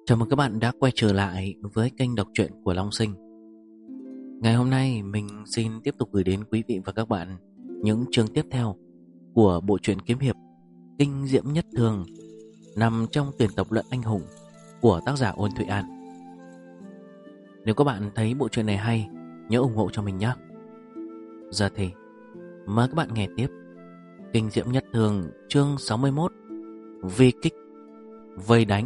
Chào mừng các bạn đã quay trở lại với kênh đọc truyện của Long Sinh. Ngày hôm nay mình xin tiếp tục gửi đến quý vị và các bạn những chương tiếp theo của bộ truyện kiếm hiệp Kinh Diễm Nhất Thường, nằm trong tuyển tập Luận Anh Hùng của tác giả Ôn Thụy An. Nếu các bạn thấy bộ truyện này hay, nhớ ủng hộ cho mình nhé. Giờ thì mời các bạn nghe tiếp Kinh Diễm Nhất Thường chương 61, Vi kích vây đánh.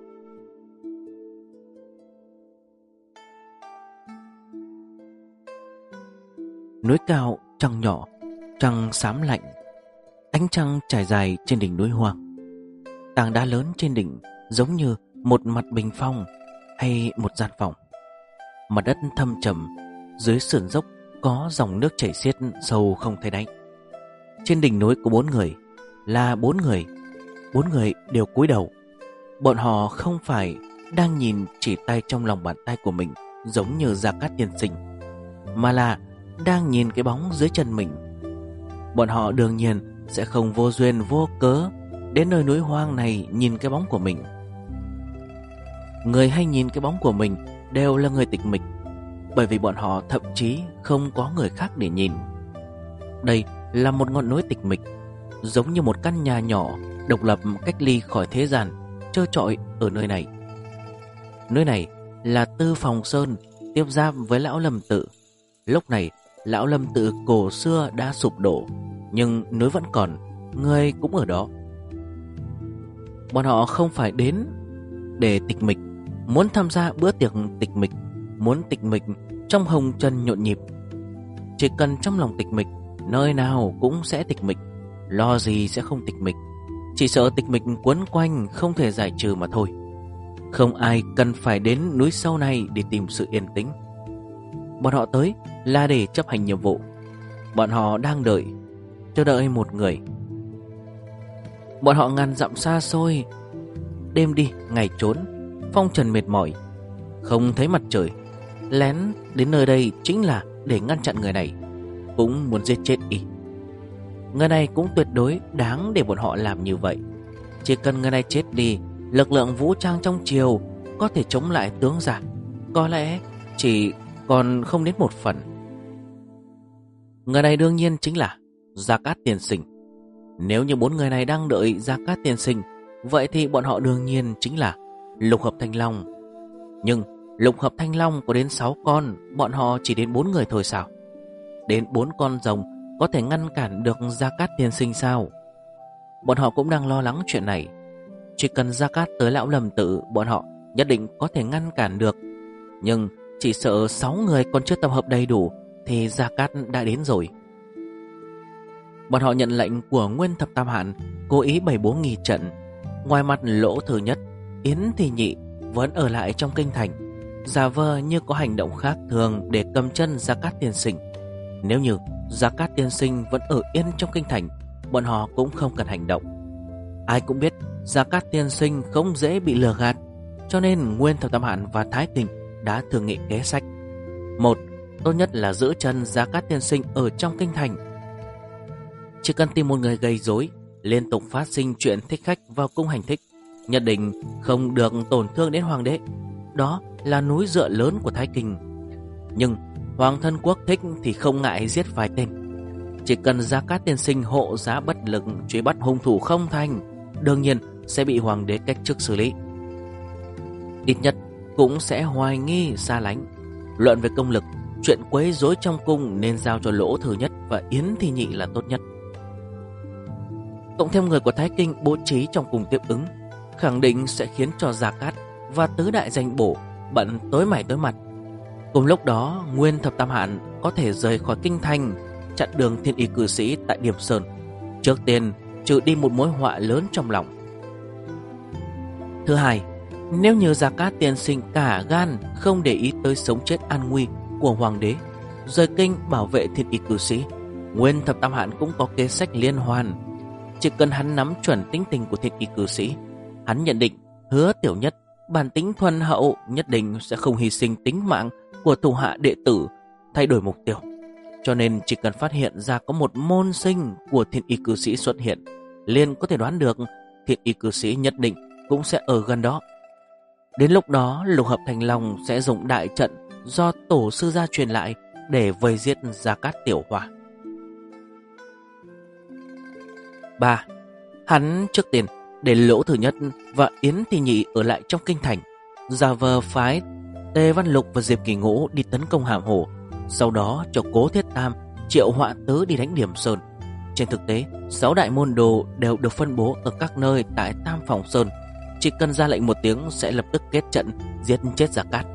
Núi cao trăng nhỏ, trăng xám lạnh, ánh trăng trải dài trên đỉnh núi hoang. Tảng đá lớn trên đỉnh giống như một mặt bình phong hay một gian phòng. Mặt đất thâm trầm, dưới sườn dốc có dòng nước chảy xiết sâu không thấy đáy. Trên đỉnh núi có bốn người, là bốn người đều cúi đầu. Bọn họ không phải đang nhìn chỉ tay trong lòng bàn tay của mình giống như Gia Cát Tiên Sinh, mà là đang nhìn cái bóng dưới chân mình. Bọn họ đương nhiên sẽ không vô duyên vô cớ đến nơi núi hoang này nhìn cái bóng của mình. Người hay nhìn cái bóng của mình đều là người tịch mịch, bởi vì bọn họ thậm chí không có người khác để nhìn. Đây là một ngọn núi tịch mịch, giống như một căn nhà nhỏ độc lập cách ly khỏi thế gian, trơ trọi ở nơi này. Nơi này là Tư Phòng Sơn, tiếp giáp với Lão Lâm Tự. Lúc này Lão Lâm Tự cổ xưa đã sụp đổ, nhưng núi vẫn còn, người cũng ở đó. Bọn họ không phải đến để tịch mịch, muốn tham gia bữa tiệc tịch mịch, muốn tịch mịch trong hồng trần nhộn nhịp. Chỉ cần trong lòng tịch mịch, nơi nào cũng sẽ tịch mịch, lo gì sẽ không tịch mịch. Chỉ sợ tịch mịch quấn quanh không thể giải trừ mà thôi. Không ai cần phải đến núi sâu này để tìm sự yên tĩnh. Bọn họ tới là để chấp hành nhiệm vụ. Bọn họ đang chờ đợi một người. Bọn họ ngàn dặm xa xôi, đêm đi ngày trốn, phong trần mệt mỏi, không thấy mặt trời, lén đến nơi đây chính là để ngăn chặn người này, cũng muốn giết chết y. Người này cũng tuyệt đối đáng để bọn họ làm như vậy. Chỉ cần người này chết đi, lực lượng vũ trang trong triều có thể chống lại tướng giả có lẽ chỉ còn không đến một phần. Người này đương nhiên chính là Gia Cát Tiên Sinh. Nếu như bốn người này đang đợi Gia Cát Tiên Sinh, vậy thì bọn họ đương nhiên chính là Lục Hợp Thanh Long. Nhưng Lục Hợp Thanh Long có đến 6 con, bọn họ chỉ đến 4 người thôi sao? Đến 4 con rồng có thể ngăn cản được Gia Cát Tiên Sinh sao? Bọn họ cũng đang lo lắng chuyện này. Chỉ cần Gia Cát tới Lão Lâm Tự, bọn họ nhất định có thể ngăn cản được. Nhưng chỉ sợ 6 người còn chưa tập hợp đầy đủ thì Gia Cát đã đến rồi. Bọn họ nhận lệnh của Nguyên Thập Tam Hạn, cố ý bày bố nghi trận. Ngoài mặt Lỗ Thứ Nhất, Yến Thị Nhị vẫn ở lại trong kinh thành, giả vờ như có hành động khác thường để cầm chân Gia Cát Tiên Sinh. Nếu như Gia Cát Tiên Sinh vẫn ở yên trong kinh thành, bọn họ cũng không cần hành động. Ai cũng biết Gia Cát Tiên Sinh không dễ bị lừa gạt, cho nên Nguyên Thập Tam Hạn và Thái Kình đã thương nghị kế sách. Một, tốt nhất là giữ chân Gia Cát Tiên Sinh ở trong kinh thành. Chỉ cần tìm một người gây rối, liên tục phát sinh chuyện thích khách vào cung hành thích, nhất định không được tổn thương đến hoàng đế. Đó là núi dựa lớn của Thái Kinh. Nhưng Hoàng thân quốc thích thì không ngại giết vài tên. Chỉ cần Gia Cát Tiên Sinh hộ giá bất lực truy bắt hung thủ không thành, đương nhiên sẽ bị hoàng đế cách chức xử lý. Ít nhất cũng sẽ hoài nghi xa lánh. Luận về công lực, chuyện quấy rối trong cung nên giao cho Lỗ Thứ Nhất và Yến Thị Nhị là tốt nhất. Cộng thêm người của Thái Kinh bố trí trong cung tiếp ứng, khẳng định sẽ khiến cho Gia Cát và tứ đại danh bổ bận tối mày tối mặt. Cùng lúc đó, Nguyên Thập Tam Hạn có thể rời khỏi kinh thành, chặn đường Thiên Y cư sĩ tại Điểm Sơn, trước tiên trừ đi một mối họa lớn trong lòng. Thứ hai, nếu như Gia Cát Tiên Sinh cả gan không để ý tới sống chết an nguy của hoàng đế, rời kinh bảo vệ Thiên Y cư sĩ, Nguyên Thập Tam Hạn cũng có kế sách liên hoàn. Chỉ cần hắn nắm chuẩn tính tình của Thiên Y cư sĩ, hắn nhận định Hứa Tiểu Nhất bản tính thuần hậu, nhất định sẽ không hy sinh tính mạng của thủ hạ đệ tử thay đổi mục tiêu. Cho nên chỉ cần phát hiện ra có một môn sinh của Thiên Y cư sĩ xuất hiện, liền có thể đoán được Thiên Y cư sĩ nhất định cũng sẽ ở gần đó. Đến lúc đó Lục Hợp Thành Long sẽ dùng đại trận do tổ sư gia truyền lại để vây giết Gia Cát Tiểu Hòa. 3. Hắn trước tiên để Lỗ Thứ Nhất và Yến Thị Nhị ở lại trong kinh thành, giả vờ phái Tề Văn Lục và Diệp Kỳ Ngũ đi tấn công Hàm Hồ, sau đó cho Cố Thiết Tam triệu Họa Tứ đi đánh Điểm Sơn. Trên thực tế, 6 đại môn đồ đều được phân bố ở các nơi tại Tam Phòng Sơn, chỉ cần ra lệnh một tiếng sẽ lập tức kết trận giết chết Gia Cát.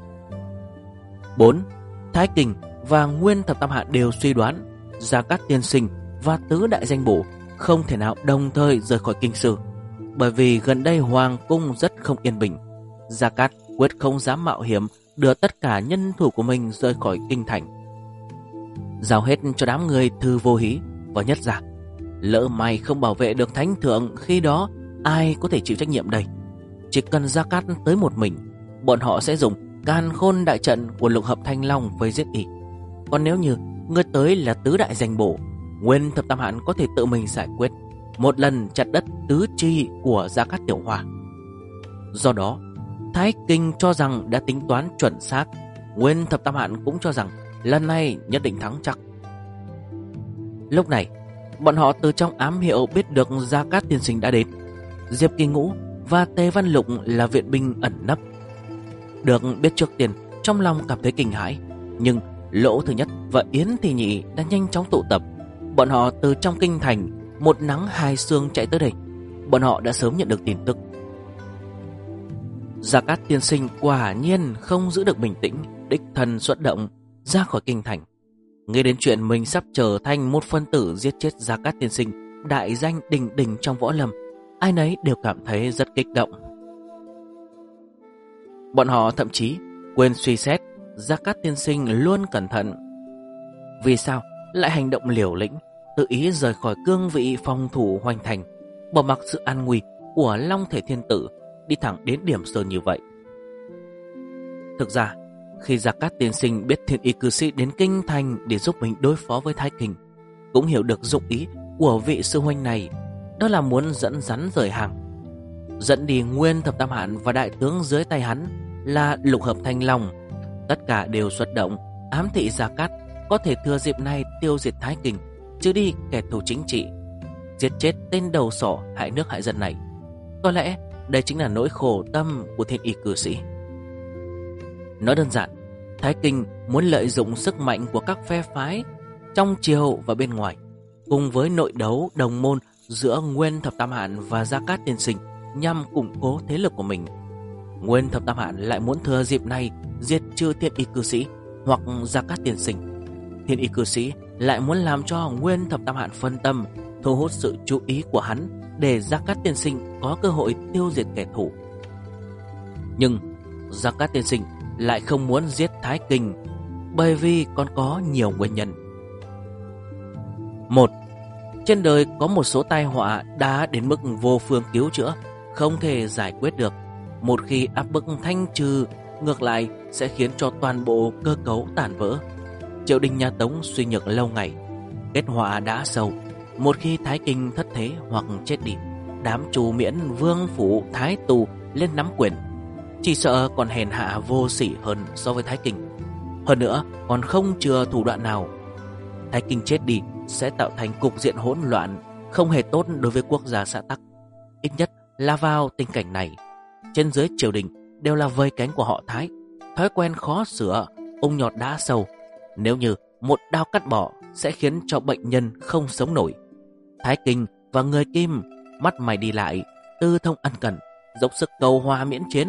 4. Thái Kình và Nguyên Thập Tam Hạ đều suy đoán Gia Cát Tiên Sinh và Tứ Đại Danh Bổ không thể nào đồng thời rời khỏi kinh sư, bởi vì gần đây hoàng cung rất không yên bình. Gia Cát quyết không dám mạo hiểm đưa tất cả nhân thủ của mình rời khỏi kinh thành, giao hết cho đám người Thư Vô Hí và Nhất Giả. Lỡ may không bảo vệ được thánh thượng, khi đó ai có thể chịu trách nhiệm đây? Chỉ cần Gia Cát tới một mình, bọn họ sẽ dùng Càn Khôn đại trận của Lục Hợp Thanh Long với giết y. Còn nếu như người tới là Tứ Đại Danh Bổ, Nguyên Thập Tam Hạn có thể tự mình giải quyết, một lần chặt đất tứ chi của Gia Cát Tiểu Hòa. Do đó, Thái Kinh cho rằng đã tính toán chuẩn xác, Nguyên Thập Tam Hạn cũng cho rằng lần này nhất định thắng chắc. Lúc này, bọn họ từ trong ám hiệu biết được Gia Cát Tiên Sinh đã đến. Diệp Kỳ Ngũ và Tề Văn Lục là viện binh ẩn nấp. Được biết trước tiên, trong lòng cảm thấy kinh hãi, nhưng Lỗ Thứ Nhất và Yến Thị Nhị đã nhanh chóng tụ tập. Bọn họ từ trong kinh thành một nắng hai sương chạy tới đây. Bọn họ đã sớm nhận được tin tức. Gia Cát Tiên Sinh quả nhiên không giữ được bình tĩnh, đích thân xuất động ra khỏi kinh thành. Nghe đến chuyện mình sắp trở thành một phân tử giết chết Gia Cát Tiên Sinh, đại danh đình đình trong võ lâm, ai nấy đều cảm thấy rất kích động. Bọn họ thậm chí quên suy xét Gia Cát Tiên Sinh luôn cẩn thận. Vì sao lại hành động liều lĩnh, tự ý rời khỏi cương vị phòng thủ Hoành Thành, bỏ mặc sự an nguy của Long Thể Thiên Tử, đi thẳng đến Điểm Sơn như vậy? Thực ra, khi Gia Cát Tiên Sinh biết Thiên Y cư sĩ đến kinh thành để giúp mình đối phó với Thái Kinh, cũng hiểu được dụng ý của vị sư huynh này, đó là muốn dẫn rắn rời hàng, dẫn đi Nguyên Thập Tam Hạn và đại tướng dưới tay hắn là Lục Hợp Thanh Long. Tất cả đều xuất động ám thị Gia Cát có thể thừa dịp này tiêu diệt Thái Kinh, trừ đi kẻ thù chính trị, giết chết tên đầu sỏ hại nước hại dân này. Có lẽ đây chính là nỗi khổ tâm của Thiên Y cư sĩ. Nói đơn giản, Thái Kinh muốn lợi dụng sức mạnh của các phe phái trong triều và bên ngoài, cùng với nội đấu đồng môn giữa Nguyên Thập Tam Hạn và Gia Cát Tiên Sinh nhằm củng cố thế lực của mình. Nguyên Thập Tam Hạn lại muốn thừa dịp này diệt trừ Thiên Y cư sĩ hoặc Gia Cát Tiên Sinh. Thiên Y cư sĩ lại muốn làm cho Nguyên Thập Tam Hạn phân tâm, thu hút sự chú ý của hắn để Gia Cát Tiên Sinh có cơ hội tiêu diệt kẻ thù. Nhưng Gia Cát Tiên Sinh lại không muốn giết Thái Kinh, bởi vì còn có nhiều nguyên nhân. 1. Trên đời có một số tai họa đã đến mức vô phương cứu chữa, không thể giải quyết được. Một khi áp bức thanh trừ, ngược lại sẽ khiến cho toàn bộ cơ cấu tàn vỡ. Triều đình nhà Tống suy nhược lâu ngày, kết họa đã sâu. Một khi Thái Kinh thất thế hoặc chết đi, đám Trù Miễn, Vương Phủ, Thái Tù lên nắm quyền, chỉ sợ còn hèn hạ vô sỉ hơn so với Thái Kinh. Hơn nữa còn không chừa thủ đoạn nào. Thái Kinh chết đi sẽ tạo thành cục diện hỗn loạn, không hề tốt đối với quốc gia xã tắc. Ít nhất là vào tình cảnh này, trên dưới triều đình đều là vây cánh của họ Thái, thói quen khó sửa, ung nhọt đã sâu. Nếu như một đao cắt bỏ sẽ khiến cho bệnh nhân không sống nổi. Thái Kinh và người Kim mắt mày đi lại, tư thông ân cần, dốc sức cầu hòa miễn chiến.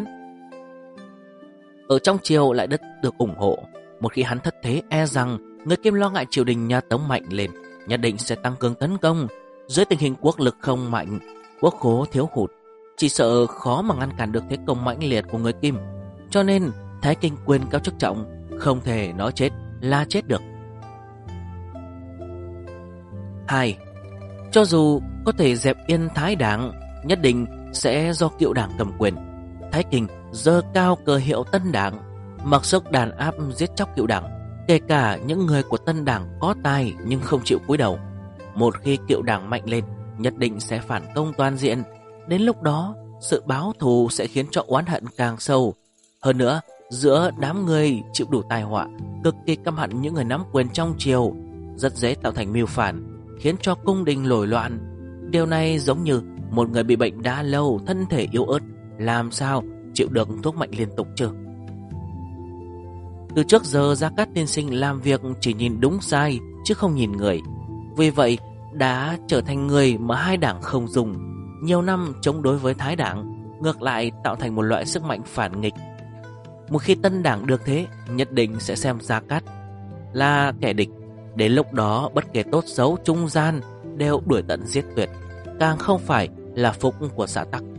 Ở trong triều lại được ủng hộ. Một khi hắn thất thế, e rằng người Kim lo ngại triều đình nhà Tống mạnh lên, nhất định sẽ tăng cường tấn công. Dưới tình hình quốc lực không mạnh, quốc khố thiếu hụt, chỉ sợ khó mà ngăn cản được thế công mãnh liệt của người Kim. Cho nên Thái Kinh quyền cao chức trọng, không thể nói chết là chết được. 2. Cho dù có thể dẹp yên Thái Đảng, nhất định sẽ do Cựu Đảng cầm quyền. Thái Kinh giơ cao cờ hiệu Tân Đảng, mặc sức đàn áp giết chóc Cựu Đảng, kể cả những người của Tân Đảng có tài nhưng không chịu cúi đầu. Một khi Cựu Đảng mạnh lên, nhất định sẽ phản công toàn diện. Đến lúc đó sự báo thù sẽ khiến cho oán hận càng sâu. Hơn nữa, giữa đám người chịu đủ tai họa, cực kỳ căm hận những người nắm quyền trong triều, rất dễ tạo thành mưu phản, khiến cho cung đình nổi loạn. Điều này giống như một người bị bệnh đã lâu, thân thể yếu ớt, làm sao chịu được thuốc mạnh liên tục chứ? Từ trước giờ Gia Cát tiên sinh làm việc chỉ nhìn đúng sai chứ không nhìn người. Vì vậy đã trở thành người mà hai đảng không dùng. Nhiều năm chống đối với Thái đảng, ngược lại tạo thành một loại sức mạnh phản nghịch. Một khi Tân đảng được thế, nhất định sẽ xem Gia Cát là kẻ địch. Đến lúc đó bất kể tốt xấu trung gian đều đuổi tận giết tuyệt, càng không phải là phúc của xã tắc.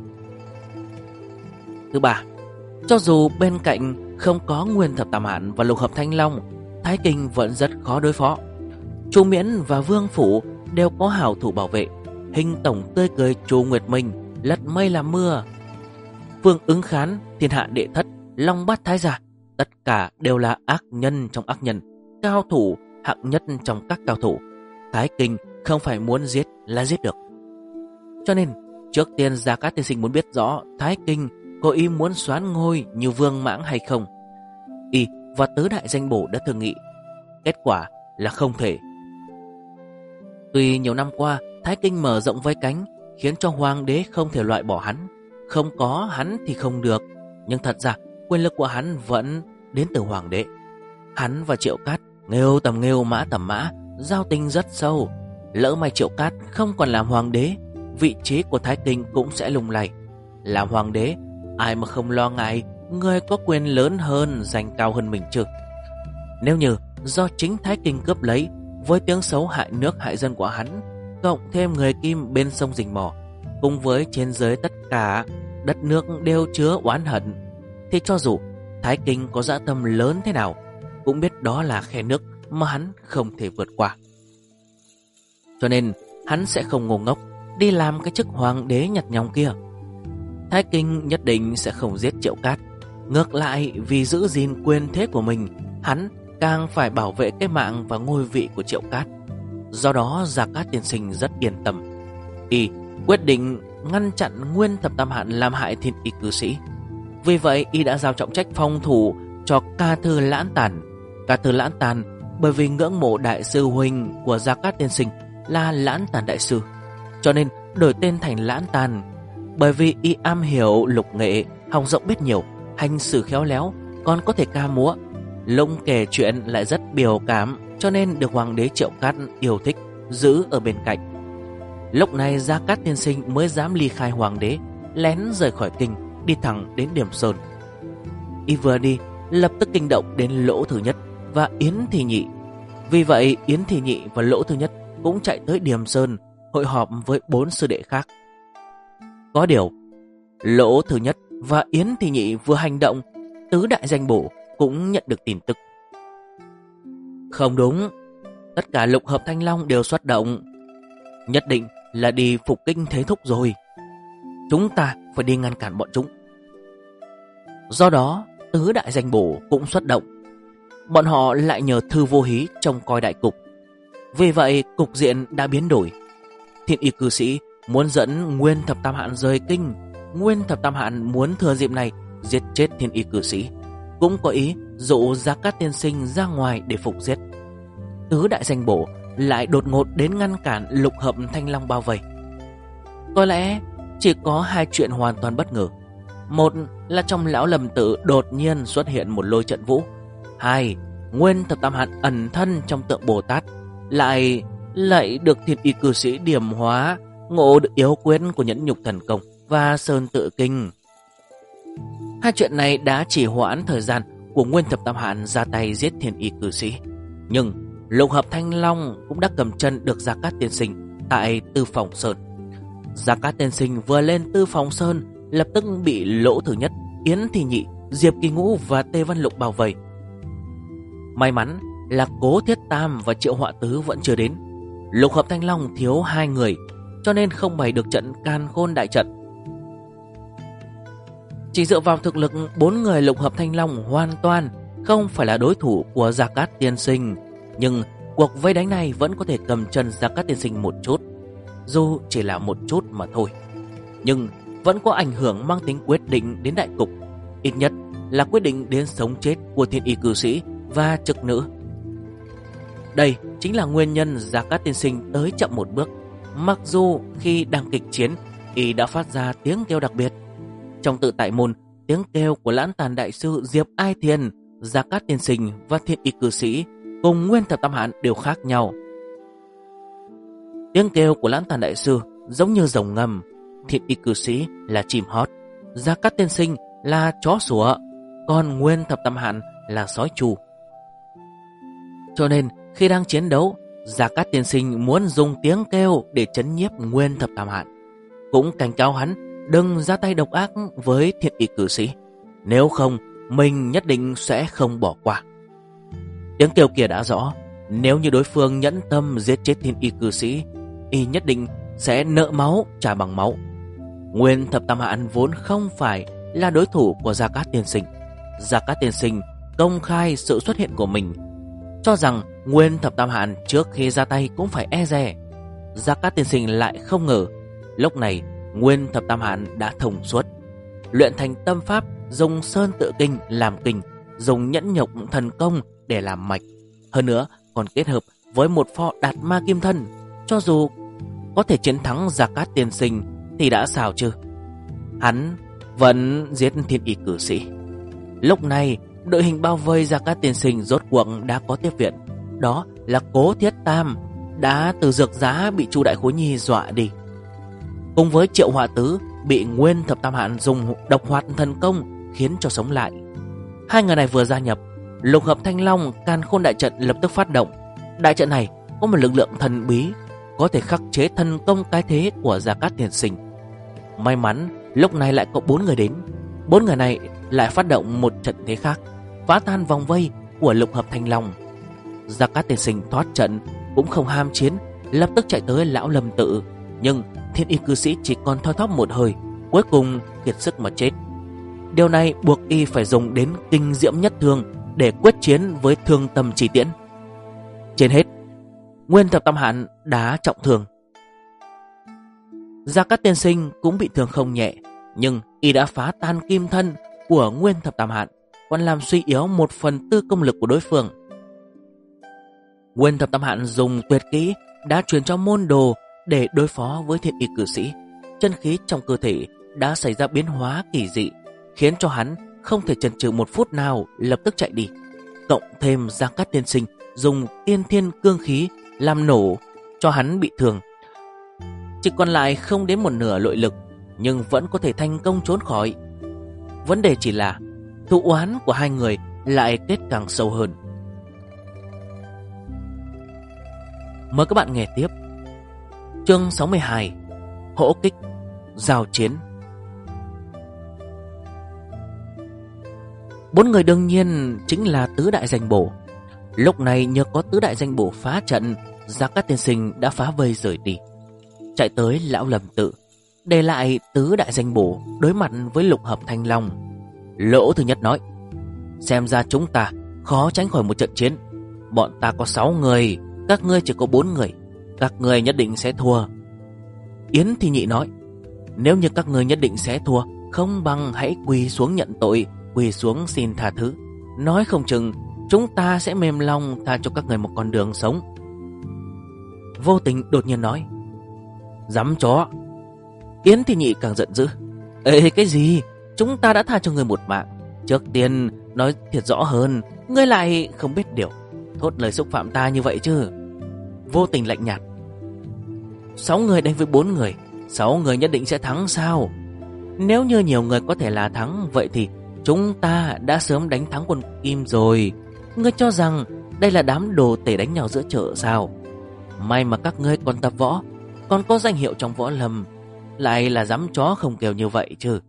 Thứ ba, cho dù bên cạnh không có Nguyên Thập Tam Hạn và Lục Hợp Thanh Long, Thái Kinh vẫn rất khó đối phó. Chu Miễn và Vương Phủ đều có hảo thủ bảo vệ. Hình tổng tươi cười Chu Nguyệt Minh, lật mây làm mưa. Vương Ứng Khán, thiên hạ đệ thất, Long Bát Thái Giả, tất cả đều là ác nhân trong ác nhân, cao thủ hạng nhất trong các cao thủ. Thái Kinh không phải muốn giết là giết được. Cho nên trước tiên Gia Cát tiên sinh muốn biết rõ Thái Kinh có ý muốn soán ngôi như Vương Mãng hay không. Y và tứ đại danh bổ đã thương nghị, kết quả là không thể. Tuy nhiều năm qua Thái Kinh mở rộng vai cánh, khiến cho hoàng đế không thể loại bỏ hắn, không có hắn thì không được. Nhưng thật ra quyền lực của hắn vẫn đến từ hoàng đế. Hắn và Triệu Cát nghêu tầm nghêu, mã tầm mã, giao tình rất sâu. Lỡ may Triệu Cát không còn làm hoàng đế, vị trí của Thái Kinh cũng sẽ lung lay. Làm hoàng đế, ai mà không lo ngại người có quyền lớn hơn, giành cao hơn mình chứ? Nếu như do chính Thái Kinh cướp lấy, với tiếng xấu hại nước hại dân của hắn, cộng thêm người Kim bên sông Rình Mò, cùng với trên dưới tất cả đất nước đều chứa oán hận, thì cho dù Thái Kinh có dã tâm lớn thế nào, cũng biết đó là khe nước mà hắn không thể vượt qua. Cho nên hắn sẽ không ngu ngốc đi làm cái chức hoàng đế nhặt nhòng kia. Thái Kinh nhất định sẽ không giết Triệu Cát. Ngược lại, vì giữ gìn quyền thế của mình, hắn càng phải bảo vệ cái mạng và ngôi vị của Triệu Cát. Do đó Gia Cát tiên sinh rất yên tâm. Y quyết định ngăn chặn Nguyên Thập Tam Hạn làm hại Thiên Y cư sĩ. Vì vậy Y đã giao trọng trách phòng thủ cho Ca Thư Lãn Tàn. Ca Thư Lãn Tàn bởi vì ngưỡng mộ đại sư huynh của Gia Cát tiên sinh là Lãn Tàn đại sư, cho nên đổi tên thành Lãn Tàn. Bởi vì Y am hiểu lục nghệ, học rộng biết nhiều, hành xử khéo léo, còn có thể ca múa, lông kể chuyện lại rất biểu cảm, cho nên được hoàng đế Triệu Cát yêu thích, giữ ở bên cạnh. Lúc này Gia Cát tiên sinh mới dám ly khai hoàng đế, lén rời khỏi kinh, đi thẳng đến Điểm Sơn. Y vừa đi, lập tức kinh động đến Lỗ Thứ Nhất và Yến Thị Nhị. Vì vậy Yến Thị Nhị và Lỗ Thứ Nhất cũng chạy tới Điểm Sơn hội họp với 4 sư đệ khác. Có điều Lỗ Thứ Nhất và Yến Thị Nhị vừa hành động, tứ đại danh bổ cũng nhận được tin tức. Không đúng, tất cả Lục Hợp Thanh Long đều xuất động, nhất định là đi phục kinh Thế Thúc rồi. Chúng ta phải đi ngăn cản bọn chúng. Do đó tứ đại danh bổ cũng xuất động. Bọn họ lại nhờ Thư Vô Hí trông coi đại cục. Vì vậy cục diện đã biến đổi. Thiên Y cư sĩ muốn dẫn Nguyên Thập Tam Hạn rời kinh. Nguyên Thập Tam Hạn muốn thừa dịp này giết chết Thiên Y cư sĩ, cũng có ý dụ Gia Cát tiên sinh ra ngoài để phục giết. Tứ đại danh bổ lại đột ngột đến ngăn cản Lục Hợp Thanh Long bao vây. Có lẽ chỉ có hai chuyện hoàn toàn bất ngờ. Một là trong Lão Lâm Tự đột nhiên xuất hiện một lôi trận vũ. Hai, Nguyên Thập Tam Hạn ẩn thân trong tượng Bồ Tát, lại được Thiên Y cư sĩ điểm hóa, ngộ được yếu quyết của Nhẫn Nhục Thần Công và Sơn Tự Kinh. Hai chuyện này đã chỉ hoãn thời gian của Nguyên Thập Tam Hạn ra tay giết Thiên Y cư sĩ. Nhưng Lục Hợp Thanh Long cũng đã cầm chân được Gia Cát tiên sinh tại Tư Phòng Sơn. Gia Cát tiên sinh vừa lên Tư Phòng Sơn, lập tức bị Lỗ Thứ Nhất, Yến Thị Nhị, Diệp Kỳ Ngũ và Tê Văn Lục bao vây. May mắn là Cố Thiết Tam và Triệu Họa Tứ vẫn chưa đến. Lục Hợp Thanh Long thiếu 2 người, cho nên không bày được trận Càn Khôn đại trận. Chỉ dựa vào thực lực 4 người Lục Hợp Thanh Long hoàn toàn không phải là đối thủ của Gia Cát tiên sinh. Nhưng cuộc vây đánh này vẫn có thể cầm chân Gia Cát tiên sinh một chút, dù chỉ là một chút mà thôi. Nhưng vẫn có ảnh hưởng mang tính quyết định đến đại cục, ít nhất là quyết định đến sống chết của thiên y cư sĩ và trực nữ. Đây chính là nguyên nhân Gia Cát tiên sinh tới chậm một bước. Mặc dù khi đang kịch chiến, y đã phát ra tiếng kêu đặc biệt. Trong Tự Tại Môn, tiếng kêu của Lãng Tàn đại sư Diệp Ai Thiền, Gia Cát tiên sinh và thiên y cư sĩ cùng Nguyên Thập Tam Hạn đều khác nhau. Tiếng kêu của Lãng Tàn đại sư giống như rồng ngầm, thiên y cư sĩ là chim hót, Gia Cát tiên sinh là chó sủa, còn Nguyên Thập Tam Hạn là sói tru. Cho nên khi đang chiến đấu, Gia Cát tiên sinh muốn dùng tiếng kêu để trấn nhiếp Nguyên Thập Tam Hạn, cũng cảnh cáo hắn đừng ra tay độc ác với thiên y cử sĩ, nếu không mình nhất định sẽ không bỏ qua. Tiếng kêu kia đã rõ, nếu như đối phương nhẫn tâm giết chết thiên y cử sĩ, y nhất định sẽ nợ máu trả bằng máu. Nguyên Thập Tam Hạn vốn không phải là đối thủ của Gia Cát tiên sinh. Gia Cát tiên sinh công khai sự xuất hiện của mình, cho rằng Nguyên Thập Tam Hạn trước khi ra tay cũng phải e dè. Gia Cát tiên sinh lại không ngờ, lúc này Nguyên Thập Tam Hạn đã thông suốt, luyện thành tâm pháp, dùng Sơn Tự Kinh làm kinh, dùng Nhẫn Nhục thần công để làm mạch, hơn nữa còn kết hợp với một pho Đạt Ma Kim Thân. Cho dù có thể chiến thắng Gia Cát tiên sinh thì đã sao chứ, hắn vẫn giết thiên y cử sĩ. Lúc này đội hình bao vây Gia Cát tiên sinh rốt cuộc đã có tiếp viện. Đó là Cố Thiết Tam, đã từ Dược Giá bị Chu Đại Khối Nhi dọa đi, cùng với Triệu Họa Tứ bị Nguyên Thập Tam Hạn dùng độc hoạt thần công khiến cho sống lại. Hai người này vừa gia nhập, Lục Hợp Thanh Long Càn Khôn đại trận lập tức phát động. Đại trận này có một lực lượng thần bí, có thể khắc chế thần công cái thế của Gia Cát tiên sinh. May mắn lúc này lại có 4 người đến. 4 người này lại phát động một trận thế khác, phá tan vòng vây của Lục Hợp Thanh Long. Gia Cát tiên sinh thoát trận cũng không ham chiến, lập tức chạy tới Lão Lâm Tự. Nhưng thiên y cư sĩ chỉ còn thoi thóp một hơi, cuối cùng kiệt sức mà chết. Điều này buộc y phải dùng đến kinh diễm nhất thương để quyết chiến với Thương Tâm Chỉ Tiễn. Trên hết, Nguyên Thập Tam Hạn đã trọng thương. Gia Cát tiên sinh cũng bị thương không nhẹ, nhưng y đã phá tan kim thân của Nguyên Thập Tam Hạn, còn làm suy yếu 1/4 công lực của đối phương. Nguyên Thập Tam Hạn dùng tuyệt kỹ đã truyền cho môn đồ để đối phó với thiên y cử sĩ. Chân khí trong cơ thể đã xảy ra biến hóa kỳ dị, khiến cho hắn không thể chần chừ 1 phút nào, lập tức chạy đi. Cộng thêm Gia Cát tiên sinh dùng tiên thiên cương khí làm nổ cho hắn bị thương, chỉ còn lại không đến 1/2 nội lực, nhưng vẫn có thể thành công trốn khỏi. Vấn đề chỉ là thù oán của hai người lại kết càng sâu hơn. Mời các bạn nghe tiếp chương 62, Hỗ Kích Giao Chiến. 4 người đương nhiên chính là tứ đại danh bổ. Lúc này nhờ có tứ đại danh bổ phá trận, Gia Cát tiên sinh đã phá vây rời đi, chạy tới Lão Lâm Tự, để lại tứ đại danh bổ đối mặt với Lục Hợp Thanh Long. Lỗ thứ nhất nói: xem ra chúng ta khó tránh khỏi một trận chiến. Bọn ta có 6 người, các ngươi chỉ có 4 người, các ngươi nhất định sẽ thua. Yến Thi Nhị nói: nếu như các ngươi nhất định sẽ thua, không bằng hãy quỳ xuống nhận tội, quỳ xuống xin tha thứ. Nói không chừng chúng ta sẽ mềm lòng tha cho các người một con đường sống. Vô Tình đột nhiên nói: dám chó. Yến Thi Nhị càng giận dữ: ê, cái gì? Chúng ta đã tha cho người một mạng. Trước tiên nói thiệt rõ hơn, ngươi lại không biết điều, thốt lời xúc phạm ta như vậy chứ? Vô Tình lạnh nhạt: 6 người đánh với 4 người, 6 người nhất định sẽ thắng sao? Nếu như nhiều người có thể là thắng, vậy thì chúng ta đã sớm đánh thắng quân Kim rồi. Ngươi cho rằng đây là đám đồ tể đánh nhau giữa chợ sao? May mà các ngươi còn tập võ, còn có danh hiệu trong võ lâm, lại là dám chó không kêu như vậy chứ.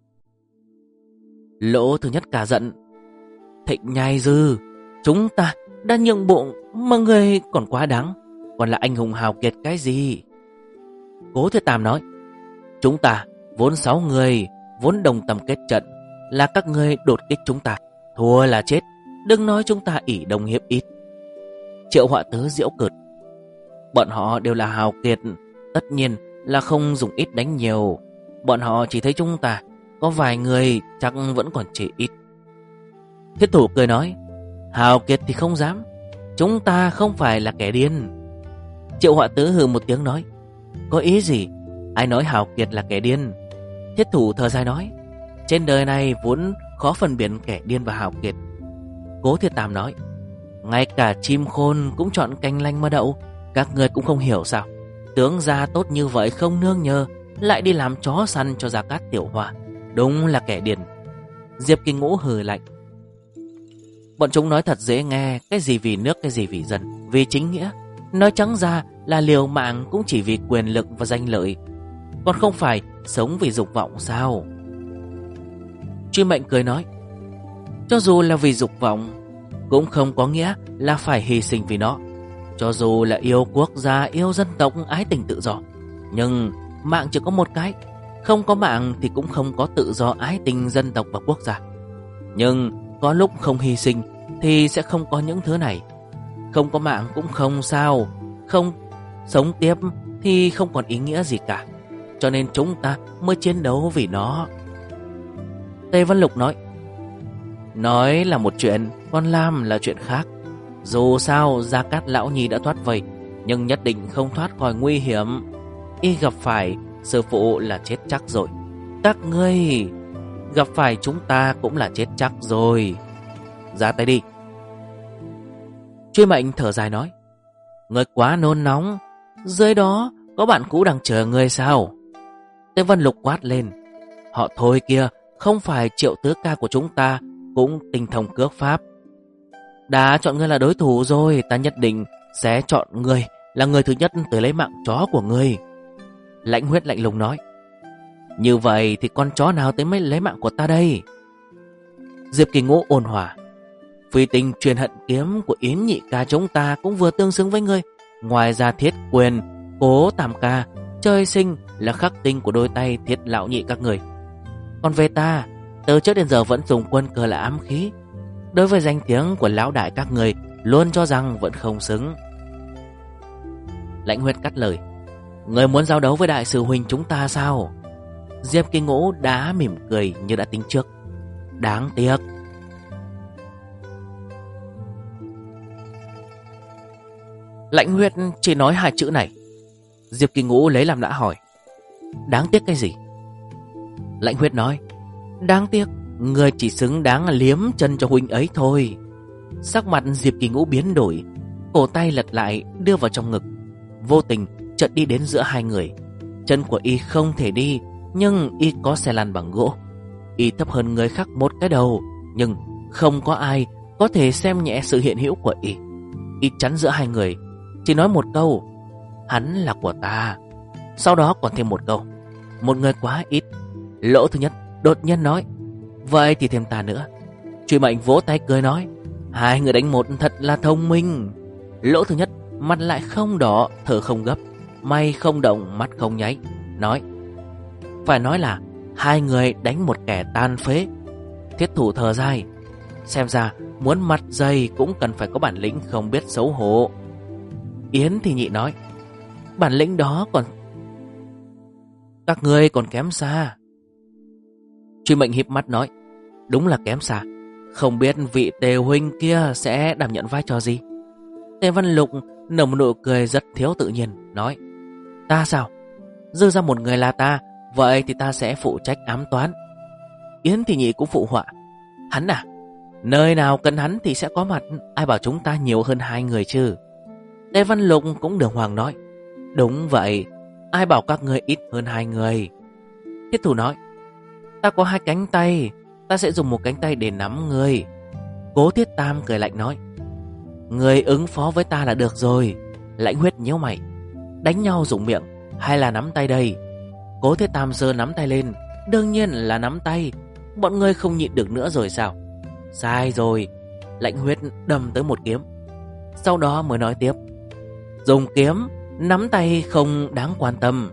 Lỗ thứ nhất cả giận: Thịnh Nhai Dư, chúng ta đã nhượng bộ mà ngươi còn quá đáng, còn là anh hùng hào kiệt cái gì? Cố Thiết Tam nói: chúng ta vốn 6 người, vốn đồng tâm kết trận, là các ngươi đột kích chúng ta, thua là chết, đừng nói chúng ta ỷ đồng hiếp ít. Triệu Họa Tứ giễu cợt: bọn họ đều là hào kiệt, tất nhiên là không dùng ít đánh nhiều. Bọn họ chỉ thấy chúng ta có vài người, chắc vẫn còn chỉ ít. Thiết thủ cười nói, hào kiệt thì không dám, chúng ta không phải là kẻ điên. Triệu Họa Tứ hừ một tiếng nói, có ý gì? Ai nói hào kiệt là kẻ điên? Thiết thủ thở dài nói, trên đời này vốn khó phân biệt kẻ điên và hào kiệt. Cố Thiết Tam nói, ngay cả chim khôn cũng chọn canh lanh mà đậu, các người cũng không hiểu sao? Tướng gia tốt như vậy không nương nhờ, lại đi làm chó săn cho Gia Cát Tiểu Hoa, đúng là kẻ điên. Diệp Kinh Ngũ hừ lạnh, bọn chúng nói thật dễ nghe, cái gì vì nước, cái gì vì dân, vì chính nghĩa. Nói trắng ra là liều mạng cũng chỉ vì quyền lực và danh lợi, còn không phải sống vì dục vọng sao? Truy Mệnh cười nói, cho dù là vì dục vọng cũng không có nghĩa là phải hy sinh vì nó. Cho dù là yêu quốc gia, yêu dân tộc, ái tình tự do, nhưng mạng chỉ có một cái. Không có mạng thì cũng không có tự do, ái tình, dân tộc và quốc gia. Nhưng có lúc không hy sinh thì sẽ không có những thứ này. Không có mạng cũng không sao, không sống tiếp thì không còn ý nghĩa gì cả. Cho nên chúng ta mới chiến đấu vì nó. Tề Văn Lục nói là một chuyện, còn làm là chuyện khác. Dù sao Gia Cát lão nhi đã thoát vây, nhưng nhất định không thoát khỏi nguy hiểm. Y gặp phải sư phụ là chết chắc rồi. Các ngươi gặp phải chúng ta cũng là chết chắc rồi. Ra tay đi. Truy Mệnh thở dài nói, ngươi quá nôn nóng, dưới đó có bạn cũ đang chờ ngươi sao? Tề Văn Lục quát lên, họ thôi kia, không phải Triệu Tứ ca của chúng ta cũng tinh thông cước pháp. Đã chọn ngươi là đối thủ rồi, ta nhất định sẽ chọn ngươi là người thứ nhất tới lấy mạng chó của ngươi. Lãnh Huyết lạnh lùng nói, như vậy thì con chó nào tới mới lấy mạng của ta đây? Diệp Kinh Ngũ ôn hòa, phi tình truyền hận kiếm của Yến nhị ca chúng ta cũng vừa tương xứng với ngươi. Ngoài ra Thiết Quyền, Cố Tam ca trời sinh là khắc tinh của đôi tay Thiết lão nhị các người. Còn về ta, từ trước đến giờ vẫn dùng quân cờ là ám khí. Đối với danh tiếng của lão đại các người, luôn cho rằng vẫn không xứng. Lãnh Huyết cắt lời, người muốn giao đấu với đại sư huynh chúng ta sao? Diệp Kinh Ngũ đã mỉm cười như đã tính trước. Đáng tiếc. Lãnh Huyết chỉ nói hai chữ này. Diệp Kinh Ngũ lấy làm lạ hỏi, đáng tiếc cái gì? Lãnh Huyết nói, đáng tiếc người chỉ xứng đáng liếm chân cho huynh ấy thôi. Sắc mặt Diệp Kinh Ngũ biến đổi, cổ tay lật lại đưa vào trong ngực, vô tình chợt đi đến giữa hai người. Chân của y không thể đi, nhưng y có xe lăn bằng gỗ. Y thấp hơn người khác một cái đầu, nhưng không có ai có thể xem nhẹ sự hiện hữu của y. Y chắn giữa hai người, chỉ nói một câu, hắn là của ta. Sau đó còn thêm một câu, một người quá ít. Lỗ thứ nhất đột nhiên nói, vậy thì thêm ta nữa. Truy Mệnh vỗ tay cười nói, hai người đánh một thật là thông minh. Lỗ thứ nhất mặt lại không đỏ, thở không gấp, mày không động, mắt không nháy, nói, phải nói là hai người đánh một kẻ tan phế. Thiết thủ thở dài, xem ra muốn mặt dày cũng cần phải có bản lĩnh không biết xấu hổ. Yến thì nhị nói, bản lĩnh đó còn các ngươi còn kém xa. Truy Mệnh híp mắt nói, đúng là kém xa. Không biết vị Tề huynh kia sẽ đảm nhận vai trò gì? Tề Văn Lục nở một nụ cười rất thiếu tự nhiên, nói, ta sao? Dư ra một người là ta, vậy thì ta sẽ phụ trách ám toán. Yến thì nhị cũng phụ họa, hắn à? Nơi nào cần hắn thì sẽ có mặt, ai bảo chúng ta nhiều hơn hai người chứ? Tề Văn Lục cũng đường hoàng nói, đúng vậy, ai bảo các ngươi ít hơn hai người? Thiết thủ nói, ta có hai cánh tay, ta sẽ dùng một cánh tay để nắm ngươi. Cố Thiết Tam cười lạnh nói, ngươi ứng phó với ta là được rồi. Lãnh Huyết nhíu mày, đánh nhau dùng miệng hay là nắm tay đây? Cố Thiết Tam giơ nắm tay lên, đương nhiên là nắm tay. Bọn ngươi không nhịn được nữa rồi sao? Sai rồi. Lãnh Huyết đâm tới một kiếm, sau đó mới nói tiếp, dùng kiếm, nắm tay không đáng quan tâm.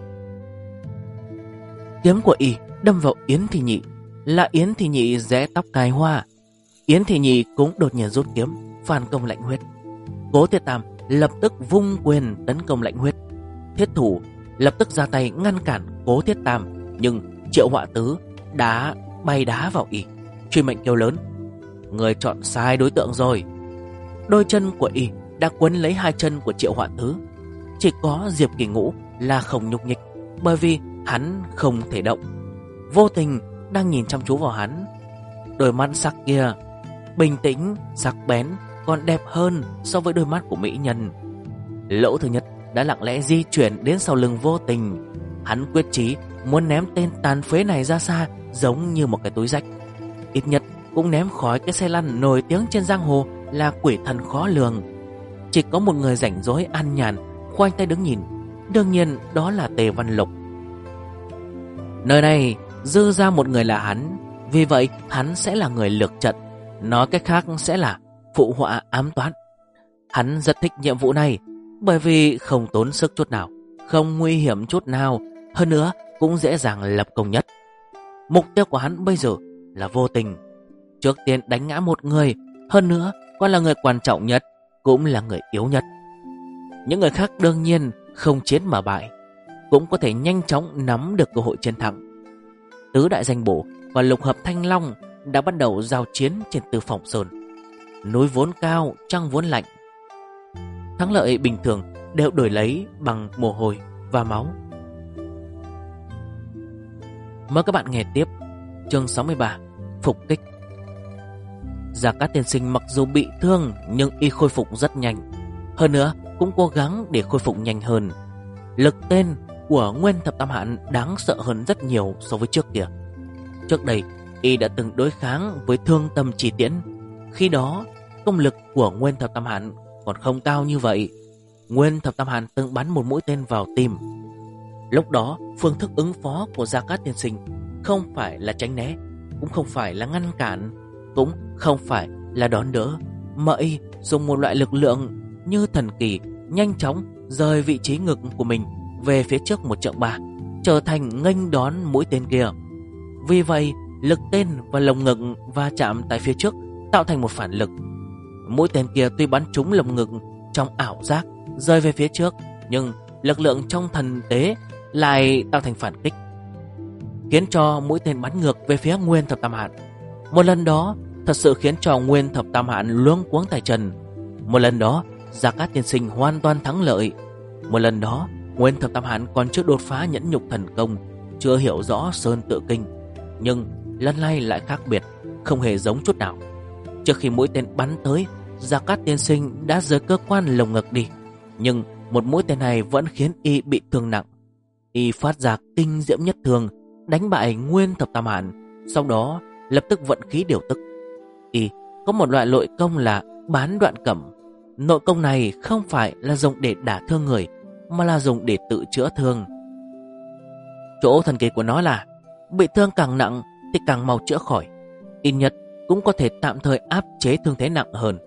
Kiếm của y đâm vào Yến Thị Nhị, là Yến Thị Nhị rẽ tóc cài hoa. Yến Thị Nhị cũng đột nhiên rút kiếm phản công Lãnh Huyết. Cố Thiết Tam lập tức vung quyền tấn công Lãnh Huyết. Thiết thủ lập tức ra tay ngăn cản Cố Thiết Tam, Nhưng Triệu Họa Tứ đã bay đá vào y, truy mệnh kêu lớn: người chọn sai đối tượng rồi. Đôi chân của y đã quấn lấy hai chân của Triệu Họa Tứ. Chỉ có Diệp Kỳ Ngũ là không nhúc nhích, bởi vì hắn không thể động. Vô Tình đang nhìn chăm chú vào hắn. Đôi mắt sắc kia bình tĩnh, sắc bén, còn đẹp hơn so với đôi mắt của mỹ nhân. Lỗ Thứ Nhất đã lặng lẽ di chuyển đến sau lưng Vô Tình. Hắn quyết chí muốn ném tên tàn phế này ra xa, giống như một cái túi rách. Ít nhất cũng ném khỏi cái xe lăn nổi tiếng trên giang hồ là quỷ thần khó lường. Chỉ có một người rảnh rỗi an nhàn khoanh tay đứng nhìn, đương nhiên đó là Tề Văn Lục. Nơi này dư ra một người là hắn, vì vậy hắn sẽ là người lược trận, nói cách khác sẽ là phụ họa ám toán. Hắn rất thích nhiệm vụ này, bởi vì không tốn sức chút nào, không nguy hiểm chút nào, hơn nữa cũng dễ dàng lập công nhất. Mục tiêu của hắn bây giờ là Vô Tình. Trước tiên đánh ngã một người, hơn nữa còn là người quan trọng nhất, cũng là người yếu nhất. Những người khác đương nhiên không chiến mà bại, cũng có thể nhanh chóng nắm được cơ hội chiến thắng. Tứ đại danh bổ và lục hợp Thanh Long đã bắt đầu giao chiến trên Tư Phòng Sơn. Núi vốn cao, trăng vốn lạnh. Thắng lợi bình thường đều đổi lấy bằng mồ hôi và máu. Mời các bạn nghe tiếp chương 63, Phục Kích. Gia Cát Tiên Sinh mặc dù bị thương nhưng y khôi phục rất nhanh, hơn nữa cũng cố gắng để khôi phục nhanh hơn. Lực tên của Nguyên Thập Tam Hãn đáng sợ hơn rất nhiều so với trước kia. Trước đây y đã từng đối kháng với Thương Tâm Chỉ Tiễn, khi đó công lực của Nguyên Thập Tam Hãn còn không cao như vậy. Nguyên Thập Tam Hãn từng bắn một mũi tên vào tim. Lúc đó phương thức ứng phó của Gia Cát Tiên Sinh không phải là tránh né, cũng không phải là ngăn cản, cũng không phải là đón đỡ, mà y dùng một loại lực lượng như thần kỳ nhanh chóng rời vị trí ngực của mình về phía trước 1 trượng 3, trở thành nghênh đón mũi tên kia. Vì vậy lực tên và lồng ngực va chạm tại phía trước tạo thành một phản lực. Mũi tên kia tuy bắn trúng lồng ngực trong ảo giác rơi về phía trước, nhưng lực lượng trong thần tế lại tạo thành phản kích, khiến cho mũi tên bắn ngược về phía Nguyên Thập Tam Hãn. Một lần đó thật sự khiến cho Nguyên Thập Tam Hãn luống cuống tay chân. Một lần đó Gia Cát Tiên Sinh hoàn toàn thắng lợi. Một lần đó Nguyên Thập Tam Hãn còn chưa đột phá nhẫn nhục thần công, chưa hiểu rõ Sơn Tự Kinh. Nhưng lần này lại khác biệt, không hề giống chút nào. Trước khi mũi tên bắn tới, Gia Cát Tiên Sinh đã rời cơ quan lồng ngực đi, nhưng một mũi tên này vẫn khiến y bị thương nặng. Y phát ra kinh diễm nhất thương, đánh bại Nguyên Thập Tam Hãn, sau đó lập tức vận khí điều tức. Y có một loại nội công là Bán Đoạn Cẩm. Nội công này không phải là dùng để đả thương người, mà là dùng để tự chữa thương. Chỗ thần kỳ của nó là bị thương càng nặng thì càng mau chữa khỏi, ít nhất cũng có thể tạm thời áp chế thương thế nặng hơn.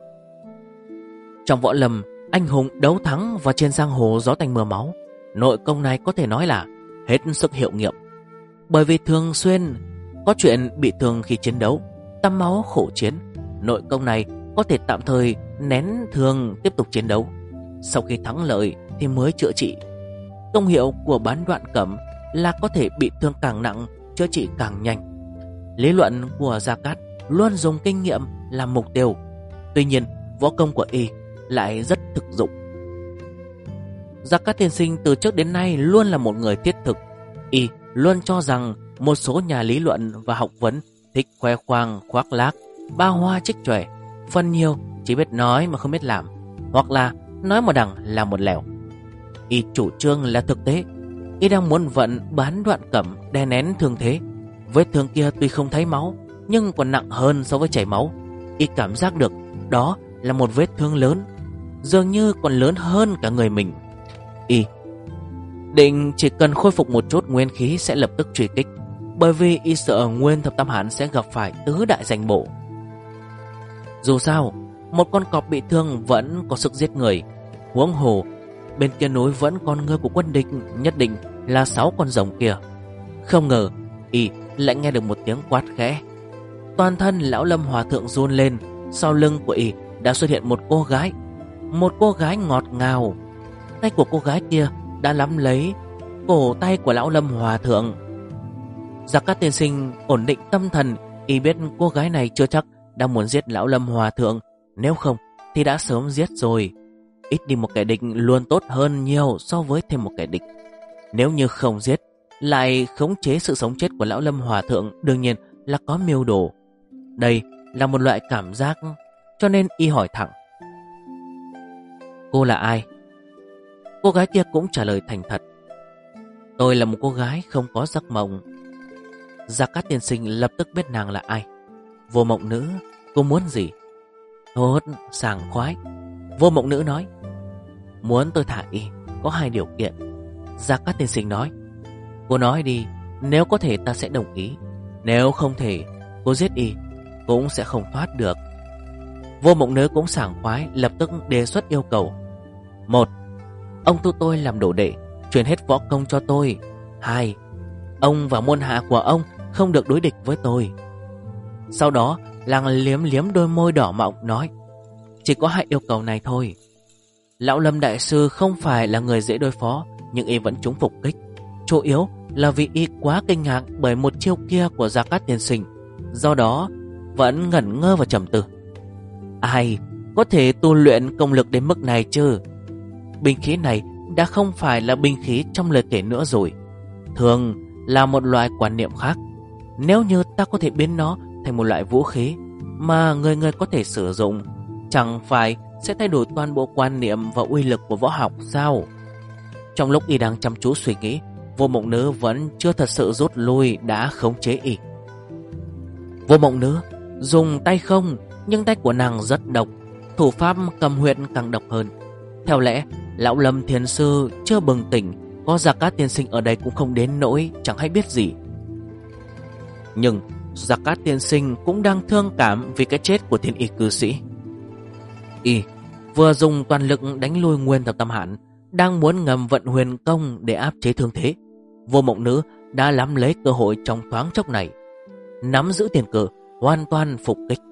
Trong võ lâm, anh hùng đấu thắng và trên giang hồ gió tanh mưa máu, nội công này có thể nói là hết sức hiệu nghiệm. Bởi vì thường xuyên có chuyện bị thương khi chiến đấu, tắm máu khổ chiến, nội công này có thể tạm thời nén thương tiếp tục chiến đấu, sau khi thắng lợi thì mới chữa trị. Công hiệu của Bán Đoạn Cẩm là có thể bị thương càng nặng, chữa trị càng nhanh. Lý luận của Gia Cát luôn dùng kinh nghiệm làm mục tiêu, tuy nhiên võ công của y lại rất thực dụng. Gia Cát Tiên Sinh từ trước đến nay luôn là một người thiết thực. Y luôn cho rằng một số nhà lý luận và học vấn thích khoe khoang, khoác lác, ba hoa trích tròe, phần nhiều chỉ biết nói mà không biết làm, hoặc là nói một đằng làm một lẻo. Y chủ trương là thực tế. Y đang muốn vận Bán Đoạn Cẩm đè nén thương thế. Vết thương kia tuy không thấy máu, nhưng còn nặng hơn so với chảy máu. Y cảm giác được đó là một vết thương lớn, dường như còn lớn hơn cả người mình. Y định chỉ cần khôi phục một chút nguyên khí sẽ lập tức truy kích, bởi vì y sợ Nguyên Thập Tam Hãn sẽ gặp phải tứ đại danh bổ. Dù sao, một con cọp bị thương vẫn có sức giết người, huống hồ bên kia núi vẫn còn người của quân địch, nhất định là 6 con rồng kia. Không ngờ y lại nghe được một tiếng quát khẽ. Toàn thân lão Lâm Hòa Thượng run lên. Sau lưng của y đã xuất hiện một cô gái, một cô gái ngọt ngào. Tay của cô gái kia đã nắm lấy cổ tay của lão Lâm Hòa Thượng. Gia Cát tiên sinh ổn định tâm thần, y biết cô gái này chưa chắc đang muốn giết lão Lâm hòa thượng, nếu không thì đã sớm giết rồi. Ít đi một kẻ địch luôn tốt hơn nhiều so với thêm một kẻ địch. Nếu như không giết, lại khống chế sự sống chết của lão Lâm hòa thượng, đương nhiên là có mưu đồ. Đây là một loại cảm giác, cho nên y hỏi thẳng: cô là ai? Cô gái kia cũng trả lời thành thật: tôi là một cô gái không có giấc mộng. Gia Cát tiên sinh lập tức biết nàng là ai. Vô Mộng Nữ, cô muốn gì? Tốt, sảng khoái. Vô Mộng Nữ nói: muốn tôi thả y có 2 điều kiện. Gia Cát tiên sinh nói: cô nói đi, nếu có thể ta sẽ đồng ý, nếu không thể cô giết y cũng sẽ không thoát được. Vô Mộng Nữ cũng sảng khoái, lập tức đề xuất yêu cầu: 1. Ông tu tôi làm đồ đệ, truyền hết võ công cho tôi. 2. Ông và môn hạ của ông không được đối địch với tôi. Sau đó nàng liếm liếm đôi môi đỏ mọng nói: chỉ có 2 yêu cầu này thôi. Lão Lâm đại sư không phải là người dễ đối phó, nhưng y vẫn trúng phục kích. Chủ yếu là vì y quá kinh ngạc bởi một chiêu kia của Gia Cát tiên sinh, do đó vẫn ngẩn ngơ và trầm tư. Ai có thể tu luyện công lực đến mức này chứ? Binh khí này đã không phải là binh khí trong lời kể nữa rồi, thường là một loại quan niệm khác. Nếu như ta có thể biến nó thành một loại vũ khí mà người người có thể sử dụng, chẳng phải sẽ thay đổi toàn bộ quan niệm và uy lực của võ học sao? Trong lúc y đang chăm chú suy nghĩ, Vô Mộng Nữ vẫn chưa thật sự rút lui đã khống chế y. Vô Mộng Nữ dùng tay không, nhưng tay của nàng rất độc, thủ pháp cầm huyệt càng độc hơn. Theo lẽ lão Lâm thiền sư chưa bừng tỉnh, có Gia Cát tiên sinh ở đây cũng không đến nỗi chẳng hay biết gì. Nhưng Gia Cát tiên sinh cũng đang thương cảm vì cái chết của thiên y cư sĩ. Y vừa dùng toàn lực đánh lui Nguyên Thập Tam Hãn, đang muốn ngầm vận huyền công để áp chế thương thế. Vô Mộng Nữ đã nắm lấy cơ hội trong thoáng chốc này, nắm giữ tiền cờ, hoàn toàn phục kích.